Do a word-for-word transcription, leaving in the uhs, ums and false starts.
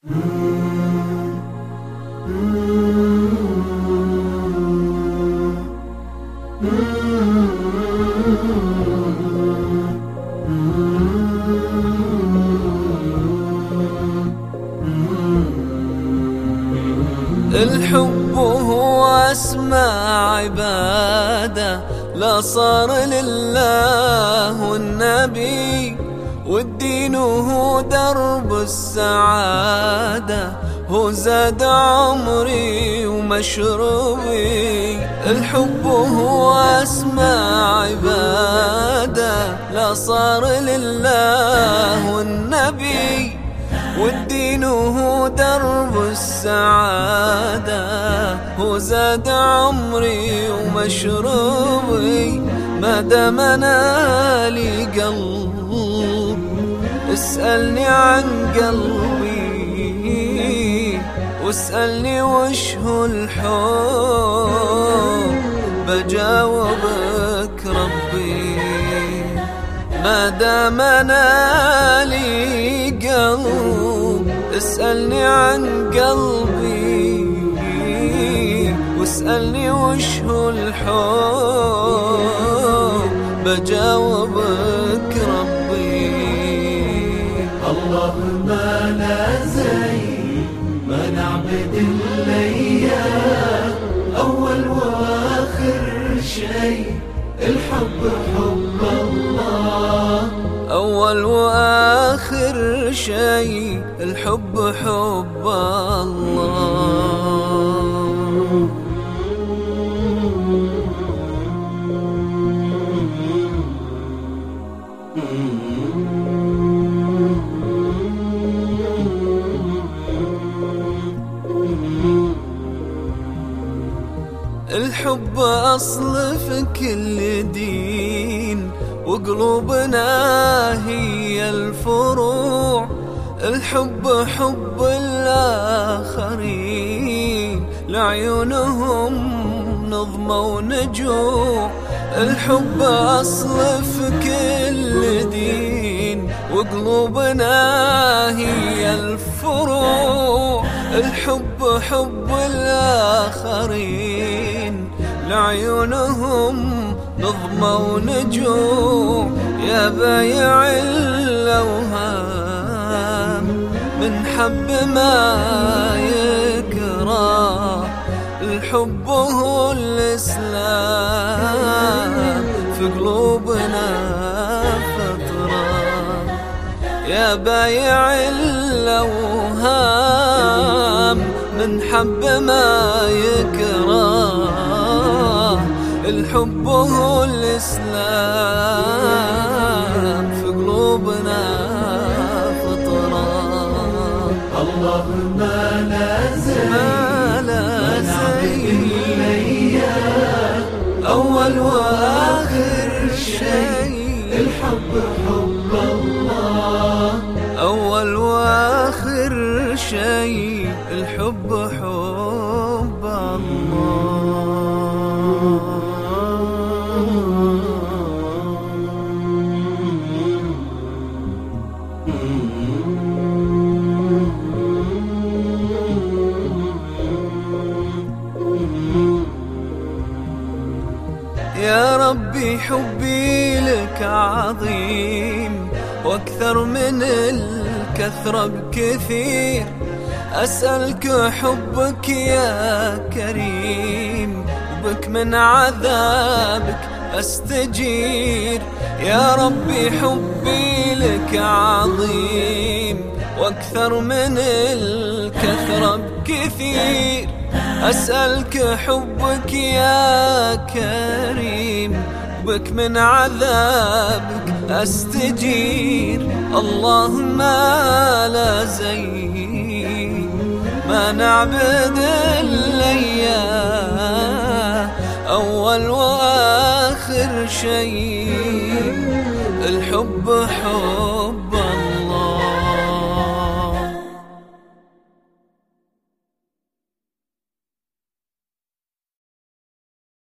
الحب هو أسمى عبادة، لا صار لله والنبي، والدين هو درب السعادة، هو زاد عمري ومشروبي. الحب هو أسمى عبادة، لا صار لله والنبي، والدين هو درب السعادة، هو زاد عمري ومشروبي. ما دام انا لي قلب اسألني عن قلبي، واسألني وش هو الحب، بجاوبك ربي. ما دام انا لي قلب اسألني عن قلبي، واسألني وش هو الحب، بجاوبك ربي. اللهم لا زي ما نعبد إلا إياك، أول وآخر شيء الحب حب الله، أول وآخر شيء الحب حب الله. الحب أصل في كل دين، وقلوبنا هي الفروع. الحب حب الآخرين، لعيونهم نظمة ونجوع. الحب أصل في كل دين، وقلوبنا هي الفروع. الحب حب الآخرين، لعيونهم نظمة ونجوع. يا بايع الأوهام من حب ما يكره، الحب هو الإسلام في قلوبنا فطرة. يا بايع الأوهام من حب ما يكره، الحب هو الإسلام في قلوبنا فطرة. اللهم لا زي ما نعبد إلا إياك، أول وآخر شيء الحب حب الله، أول وآخر شيء الحب حب الله. يا ربي حبي لك عظيم، واكثر من الكثرة بكثير. أسألك حبك يا كريم، وبك من عذابك أستجير. يا ربي حبي لك عظيم، واكثر من الكثرة بكثير. أسألك حبك يا كريم، بك من عذابك أستجير. اللهم لا زي ما نعبد إلا إياه، أول وآخر شيء الحب حب